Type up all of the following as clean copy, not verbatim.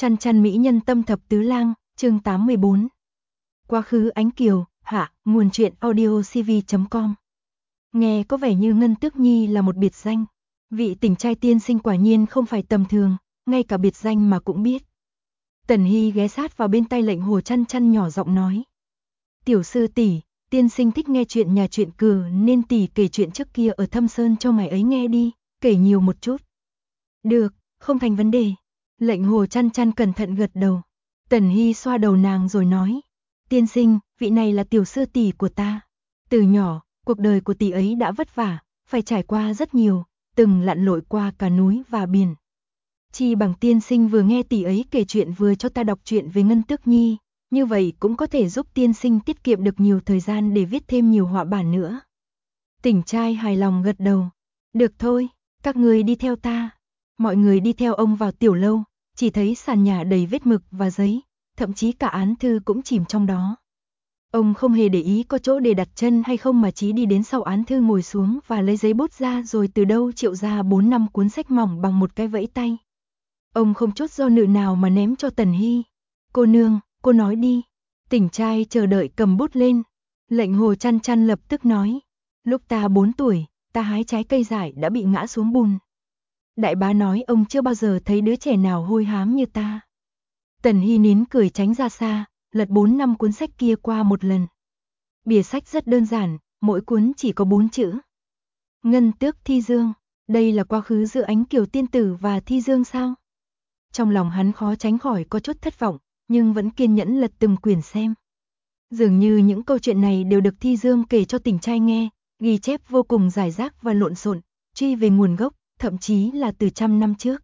Chăn chăn mỹ nhân tâm thập tứ lang, chương 84. Quá khứ ánh kiều, hạ, nguồn truyện audiocv.com. Nghe có vẻ như Ngân Tước Nhi là một biệt danh. Vị tỉnh trai tiên sinh quả nhiên không phải tầm thường, ngay cả biệt danh mà cũng biết. Tần Hy ghé sát vào bên tai Lệnh Hồ Chăn chăn nhỏ giọng nói. Tiểu sư tỷ, tiên sinh thích nghe chuyện nhà chuyện cừ nên tỷ kể chuyện trước kia ở Thâm Sơn cho ngài ấy nghe đi, kể nhiều một chút. Được, không thành vấn đề. Lệnh Hồ Chăn chăn cẩn thận gật đầu. Tần Hy xoa đầu nàng rồi nói. Tiên sinh, vị này là tiểu sư tỷ của ta. Từ nhỏ, cuộc đời của tỷ ấy đã vất vả, phải trải qua rất nhiều, từng lặn lội qua cả núi và biển. Chi bằng tiên sinh vừa nghe tỷ ấy kể chuyện vừa cho ta đọc chuyện về Ngân Tước Nhi, như vậy cũng có thể giúp tiên sinh tiết kiệm được nhiều thời gian để viết thêm nhiều họa bản nữa. Tỉnh trai hài lòng gật đầu. Được thôi, các người đi theo ta. Mọi người đi theo ông vào tiểu lâu, chỉ thấy sàn nhà đầy vết mực và giấy, thậm chí cả án thư cũng chìm trong đó. Ông không hề để ý có chỗ để đặt chân hay không mà chỉ đi đến sau án thư ngồi xuống và lấy giấy bút ra rồi từ đâu triệu ra 4-5 cuốn sách mỏng bằng một cái vẫy tay. Ông không chút do dự nào mà ném cho Tần Hy. Cô nương, cô nói đi. Tỉnh trai chờ đợi cầm bút lên. Lệnh Hồ Chăn chăn lập tức nói. Lúc ta 4 tuổi, ta hái trái cây dại đã bị ngã xuống bùn. Đại bá nói ông chưa bao giờ thấy đứa trẻ nào hôi hám như ta. Tần Hy nín cười tránh ra xa, lật 4-5 cuốn sách kia qua một lần. Bìa sách rất đơn giản, mỗi cuốn chỉ có 4 chữ. Ngân Tước Thi Dương, đây là quá khứ giữa Ánh Kiều tiên tử và Thi Dương sao? Trong lòng hắn khó tránh khỏi có chút thất vọng, nhưng vẫn kiên nhẫn lật từng quyển xem. Dường như những câu chuyện này đều được Thi Dương kể cho tỉnh trai nghe, ghi chép vô cùng rải rác và lộn xộn, truy về nguồn gốc, thậm chí là từ 100 năm trước.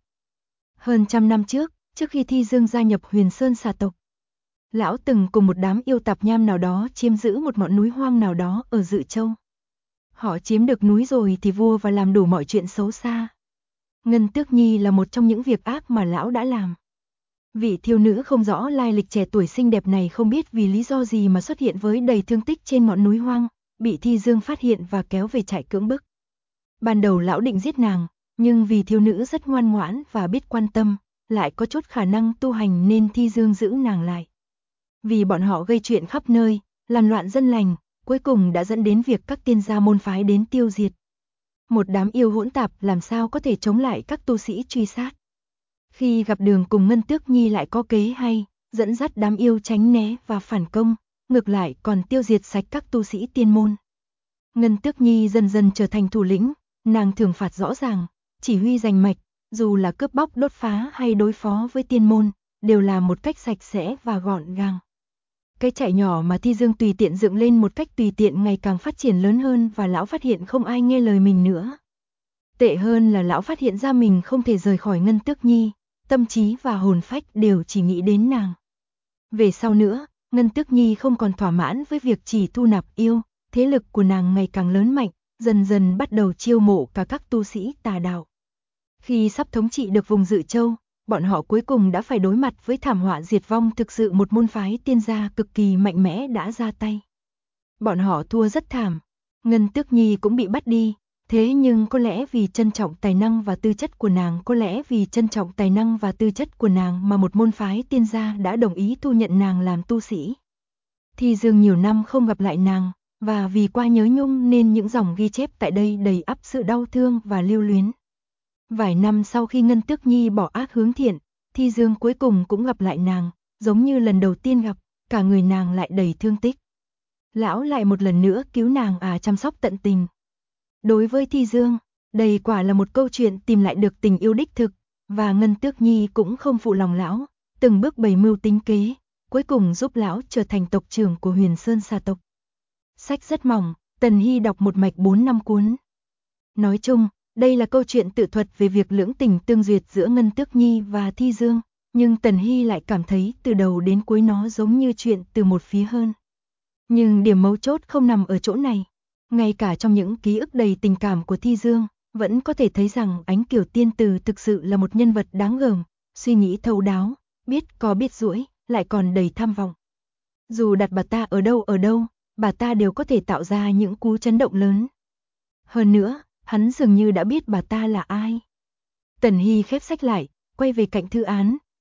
Hơn 100 năm trước, trước khi Thi Dương gia nhập Huyền Sơn xà tộc, lão từng cùng một đám yêu tạp nham nào đó chiếm giữ một ngọn núi hoang nào đó ở Dự Châu. Họ chiếm được núi rồi thì vua và làm đủ mọi chuyện xấu xa. Ngân Tước Nhi là một trong những việc ác mà lão đã làm. Vị thiếu nữ không rõ lai lịch trẻ tuổi xinh đẹp này không biết vì lý do gì mà xuất hiện với đầy thương tích trên ngọn núi hoang, bị Thi Dương phát hiện và kéo về trại cưỡng bức. Ban đầu lão định giết nàng, nhưng vì thiếu nữ rất ngoan ngoãn và biết quan tâm, lại có chút khả năng tu hành nên Thi Dương giữ nàng lại. Vì bọn họ gây chuyện khắp nơi, làm loạn dân lành, cuối cùng đã dẫn đến việc các tiên gia môn phái đến tiêu diệt. Một đám yêu hỗn tạp làm sao có thể chống lại các tu sĩ truy sát. Khi gặp đường cùng Ngân Tước Nhi lại có kế hay, dẫn dắt đám yêu tránh né và phản công, ngược lại còn tiêu diệt sạch các tu sĩ tiên môn. Ngân Tước Nhi dần dần trở thành thủ lĩnh, nàng thưởng phạt rõ ràng, chỉ huy rành mạch, dù là cướp bóc đốt phá hay đối phó với tiên môn, đều là một cách sạch sẽ và gọn gàng. Cái trại nhỏ mà Thi Dương tùy tiện dựng lên một cách tùy tiện ngày càng phát triển lớn hơn và lão phát hiện không ai nghe lời mình nữa. Tệ hơn là lão phát hiện ra mình không thể rời khỏi Ngân Tước Nhi, tâm trí và hồn phách đều chỉ nghĩ đến nàng. Về sau nữa, Ngân Tước Nhi không còn thỏa mãn với việc chỉ thu nạp yêu, thế lực của nàng ngày càng lớn mạnh, dần dần bắt đầu chiêu mộ cả các tu sĩ tà đạo. Khi sắp thống trị được vùng Dự Châu, bọn họ cuối cùng đã phải đối mặt với thảm họa diệt vong thực sự một môn phái tiên gia cực kỳ mạnh mẽ đã ra tay. Bọn họ thua rất thảm, Ngân Tước Nhi cũng bị bắt đi, thế nhưng có lẽ vì trân trọng tài năng và tư chất của nàng, mà một môn phái tiên gia đã đồng ý thu nhận nàng làm tu sĩ. Thi Dương nhiều năm không gặp lại nàng, và vì quá nhớ nhung nên những dòng ghi chép tại đây đầy ắp sự đau thương và lưu luyến. Vài năm sau khi Ngân Tước Nhi bỏ ác hướng thiện, Thi Dương cuối cùng cũng gặp lại nàng, giống như lần đầu tiên gặp, cả người nàng lại đầy thương tích. Lão lại một lần nữa cứu nàng chăm sóc tận tình. Đối với Thi Dương, đây quả là một câu chuyện tìm lại được tình yêu đích thực, và Ngân Tước Nhi cũng không phụ lòng lão, từng bước bày mưu tính kế, cuối cùng giúp lão trở thành tộc trưởng của Huyền Sơn xà tộc. Sách rất mỏng, Tần Hy đọc một mạch 4-5 cuốn. Nói chung, đây là câu chuyện tự thuật về việc lưỡng tình tương duyệt giữa Ngân Tước Nhi và Thi Dương, nhưng Tần Hy lại cảm thấy từ đầu đến cuối nó giống như chuyện từ một phía hơn. Nhưng điểm mấu chốt không nằm ở chỗ này. Ngay cả trong những ký ức đầy tình cảm của Thi Dương, vẫn có thể thấy rằng Ánh Kiều tiên tử thực sự là một nhân vật đáng gờm, suy nghĩ thấu đáo, biết có biết duỗi, lại còn đầy tham vọng. Dù đặt bà ta ở đâu, bà ta đều có thể tạo ra những cú chấn động lớn. Hơn nữa, hắn dường như đã biết bà ta là ai. Tần Hy khép sách lại, quay về cạnh thư án,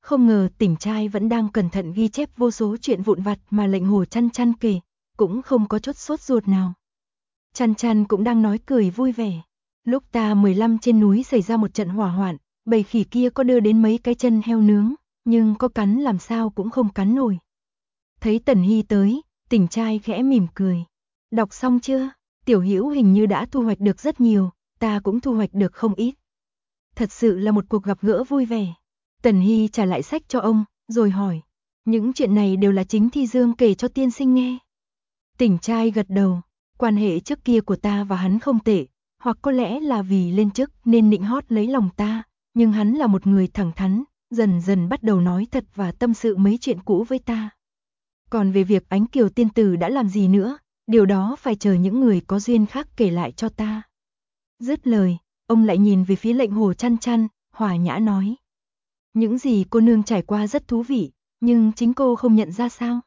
Không ngờ Tỉnh trai vẫn đang cẩn thận ghi chép vô số chuyện vụn vặt mà Lệnh Hồ Chăn Chăn kể, cũng không có chút sốt ruột nào. Chăn Chăn cũng đang nói cười vui vẻ. Lúc ta 15 trên núi xảy ra một trận hỏa hoạn, bầy khỉ kia có đưa đến mấy cái chân heo nướng, nhưng có cắn làm sao cũng không cắn nổi. Thấy Tần Hy tới, Tỉnh trai khẽ mỉm cười. Đọc xong chưa? Tiểu Hữu hình như đã thu hoạch được rất nhiều, ta cũng thu hoạch được không ít. Thật sự là một cuộc gặp gỡ vui vẻ. Tần Hy trả lại sách cho ông, rồi hỏi. Những chuyện này đều là chính Thi Dương kể cho tiên sinh nghe. Tỉnh trai gật đầu. Quan hệ trước kia của ta và hắn không tệ, hoặc có lẽ là vì lên chức nên nịnh hót lấy lòng ta, nhưng hắn là một người thẳng thắn, dần dần bắt đầu nói thật và tâm sự mấy chuyện cũ với ta. Còn về việc Ánh Kiều tiên tử đã làm gì nữa, điều đó phải chờ những người có duyên khác kể lại cho ta. Dứt lời, ông lại nhìn về phía Lệnh Hồ Chăn Chăn, hòa nhã nói. Những gì cô nương trải qua rất thú vị, nhưng chính cô không nhận ra sao?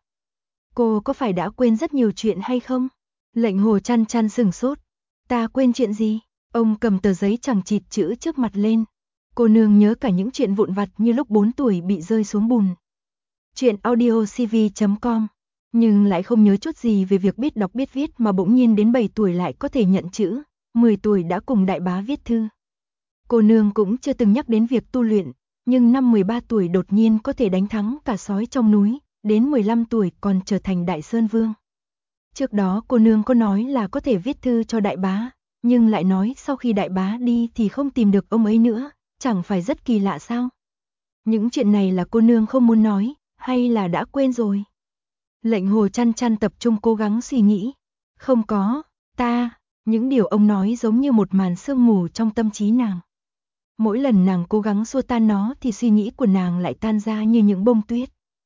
Cô có phải đã quên rất nhiều chuyện hay không? Lệnh Hồ Chăn Chăn sửng sốt. Ta quên chuyện gì? Ông cầm tờ giấy chằng chịt chữ trước mặt lên. Cô nương nhớ cả những chuyện vụn vặt như lúc 4 tuổi bị rơi xuống bùn. Chuyện audiocv.com. Nhưng lại không nhớ chút gì về việc biết đọc biết viết mà bỗng nhiên đến 7 tuổi lại có thể nhận chữ, 10 tuổi đã cùng đại bá viết thư. Cô nương cũng chưa từng nhắc đến việc tu luyện, nhưng năm 13 tuổi đột nhiên có thể đánh thắng cả sói trong núi, đến 15 tuổi còn trở thành Đại Sơn Vương. Trước đó cô nương có nói là có thể viết thư cho đại bá, nhưng lại nói sau khi đại bá đi thì không tìm được ông ấy nữa, chẳng phải rất kỳ lạ sao? Những chuyện này là cô nương không muốn nói, hay là đã quên rồi? Lệnh Hồ Chăn Chăn tập trung cố gắng suy nghĩ. Không có, những điều ông nói giống như một màn sương mù trong tâm trí nàng. Mỗi lần nàng cố gắng xua tan nó thì suy nghĩ của nàng lại tan ra như những bông tuyết.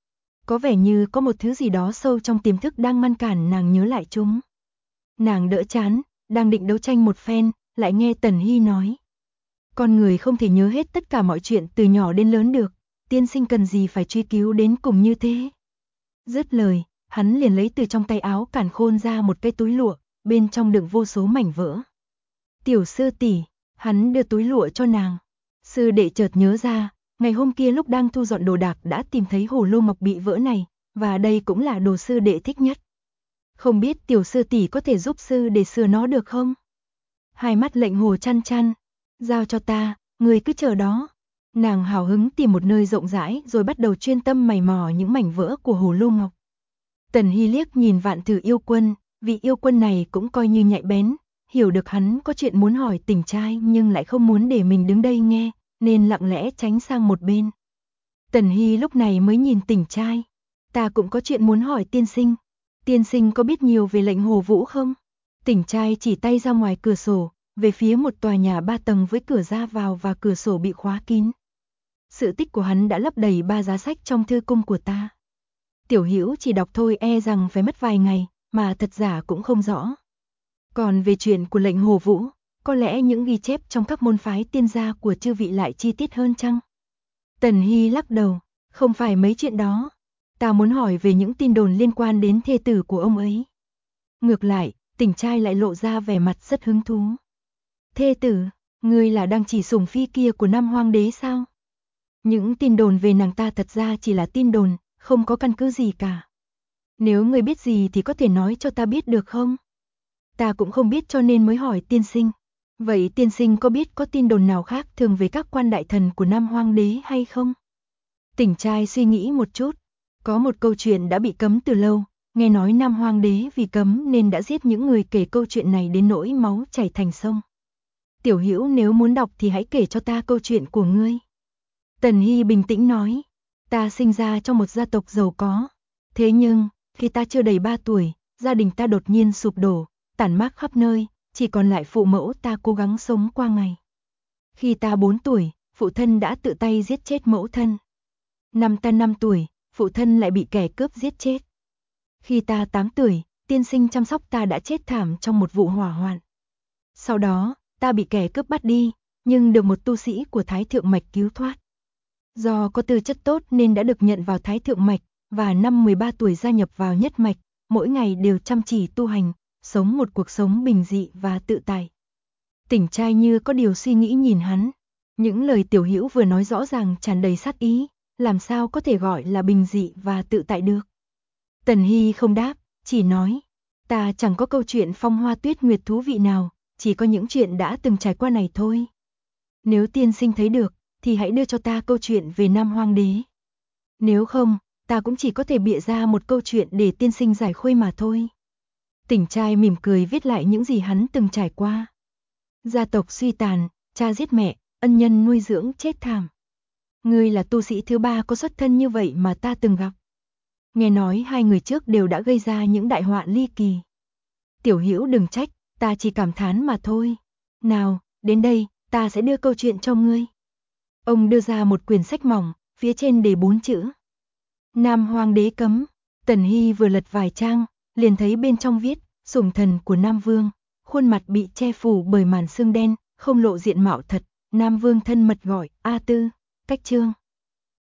Có vẻ như có một thứ gì đó sâu trong tiềm thức đang ngăn cản nàng nhớ lại chúng. Nàng đỡ chán, đang định đấu tranh một phen, lại nghe Tần Hy nói. Con người không thể nhớ hết tất cả mọi chuyện từ nhỏ đến lớn được, tiên sinh cần gì phải truy cứu đến cùng như thế. Dứt lời, hắn liền lấy từ trong tay áo cản khôn ra một cái túi lụa, bên trong đựng vô số mảnh vỡ. Tiểu sư tỷ, hắn đưa túi lụa cho nàng. Sư đệ chợt nhớ ra, ngày hôm kia lúc đang thu dọn đồ đạc đã tìm thấy hồ lô mộc bị vỡ này, và đây cũng là đồ sư đệ thích nhất. Không biết tiểu sư tỷ có thể giúp sư để sửa nó được không? Hai mắt Lệnh Hồ Chăn Chăn, giao cho ta, người cứ chờ đó. Nàng hào hứng tìm một nơi rộng rãi rồi bắt đầu chuyên tâm mày mò những mảnh vỡ của hồ lô ngọc. Tần Hy liếc nhìn Vạn Thử Yêu Quân, vị yêu quân này cũng coi như nhạy bén, hiểu được hắn có chuyện muốn hỏi Tỉnh trai nhưng lại không muốn để mình đứng đây nghe, nên lặng lẽ tránh sang một bên. Tần Hy lúc này mới nhìn Tỉnh trai. Ta cũng có chuyện muốn hỏi tiên sinh. Tiên sinh có biết nhiều về Lệnh Hồ Vũ không? Tỉnh trai chỉ tay ra ngoài cửa sổ, về phía một tòa nhà 3 tầng với cửa ra vào và cửa sổ bị khóa kín. Sự tích của hắn đã lấp đầy 3 giá sách trong thư cung của ta. Tiểu Hữu chỉ đọc thôi e rằng phải mất vài ngày, mà thật giả cũng không rõ. Còn về chuyện của Lệnh Hồ Vũ, có lẽ những ghi chép trong các môn phái tiên gia của chư vị lại chi tiết hơn chăng? Tần Hy lắc đầu, không phải mấy chuyện đó. Ta muốn hỏi về những tin đồn liên quan đến thê tử của ông ấy. Ngược lại, Tỉnh trai lại lộ ra vẻ mặt rất hứng thú. Thê tử, ngươi là đang chỉ sủng phi kia của Nam Hoang Đế sao? Những tin đồn về nàng ta thật ra chỉ là tin đồn, không có căn cứ gì cả. Nếu ngươi biết gì thì có thể nói cho ta biết được không? Ta cũng không biết cho nên mới hỏi tiên sinh. Vậy tiên sinh có biết có tin đồn nào khác thường về các quan đại thần của Nam Hoang Đế hay không? Tỉnh trai suy nghĩ một chút. Có một câu chuyện đã bị cấm từ lâu, nghe nói Nam Hoang Đế vì cấm nên đã giết những người kể câu chuyện này đến nỗi máu chảy thành sông. Tiểu Hữu nếu muốn đọc thì hãy kể cho ta câu chuyện của ngươi. Tần Hy bình tĩnh nói, ta sinh ra trong một gia tộc giàu có. Thế nhưng, khi ta chưa đầy 3 tuổi, gia đình ta đột nhiên sụp đổ, tản mát khắp nơi, chỉ còn lại phụ mẫu ta cố gắng sống qua ngày. Khi ta 4 tuổi, phụ thân đã tự tay giết chết mẫu thân. Năm ta 5 tuổi, phụ thân lại bị kẻ cướp giết chết. Khi ta 8 tuổi, tiên sinh chăm sóc ta đã chết thảm trong một vụ hỏa hoạn. Sau đó, ta bị kẻ cướp bắt đi, nhưng được một tu sĩ của Thái Thượng Mạch cứu thoát. Do có tư chất tốt nên đã được nhận vào Thái Thượng Mạch, và năm 13 tuổi gia nhập vào Nhất Mạch, mỗi ngày đều chăm chỉ tu hành, sống một cuộc sống bình dị và tự tại. Tỉnh trai như có điều suy nghĩ nhìn hắn. Những lời Tiểu Hữu vừa nói rõ ràng tràn đầy sát ý, làm sao có thể gọi là bình dị và tự tại được. Tần Hy không đáp, chỉ nói, ta chẳng có câu chuyện phong hoa tuyết nguyệt thú vị nào, chỉ có những chuyện đã từng trải qua này thôi. Nếu tiên sinh thấy được, thì hãy đưa cho ta câu chuyện về Nam Hoang Đế. Nếu không, ta cũng chỉ có thể bịa ra một câu chuyện để tiên sinh giải khuây mà thôi. Tỉnh trai mỉm cười viết lại những gì hắn từng trải qua. Gia tộc suy tàn, cha giết mẹ, ân nhân nuôi dưỡng chết thảm. Ngươi là tu sĩ thứ 3 có xuất thân như vậy mà ta từng gặp. Nghe nói 2 người trước đều đã gây ra những đại họa ly kỳ. Tiểu Hữu đừng trách, ta chỉ cảm thán mà thôi. Nào, đến đây, ta sẽ đưa câu chuyện cho ngươi. Ông đưa ra một quyển sách mỏng, phía trên đề 4 chữ. Nam Hoang Đế cấm. Tần Hy vừa lật vài trang, liền thấy bên trong viết, sủng thần của Nam Vương, khuôn mặt bị che phủ bởi màn sương đen, không lộ diện mạo thật, Nam Vương thân mật gọi, A Tư, cách chương.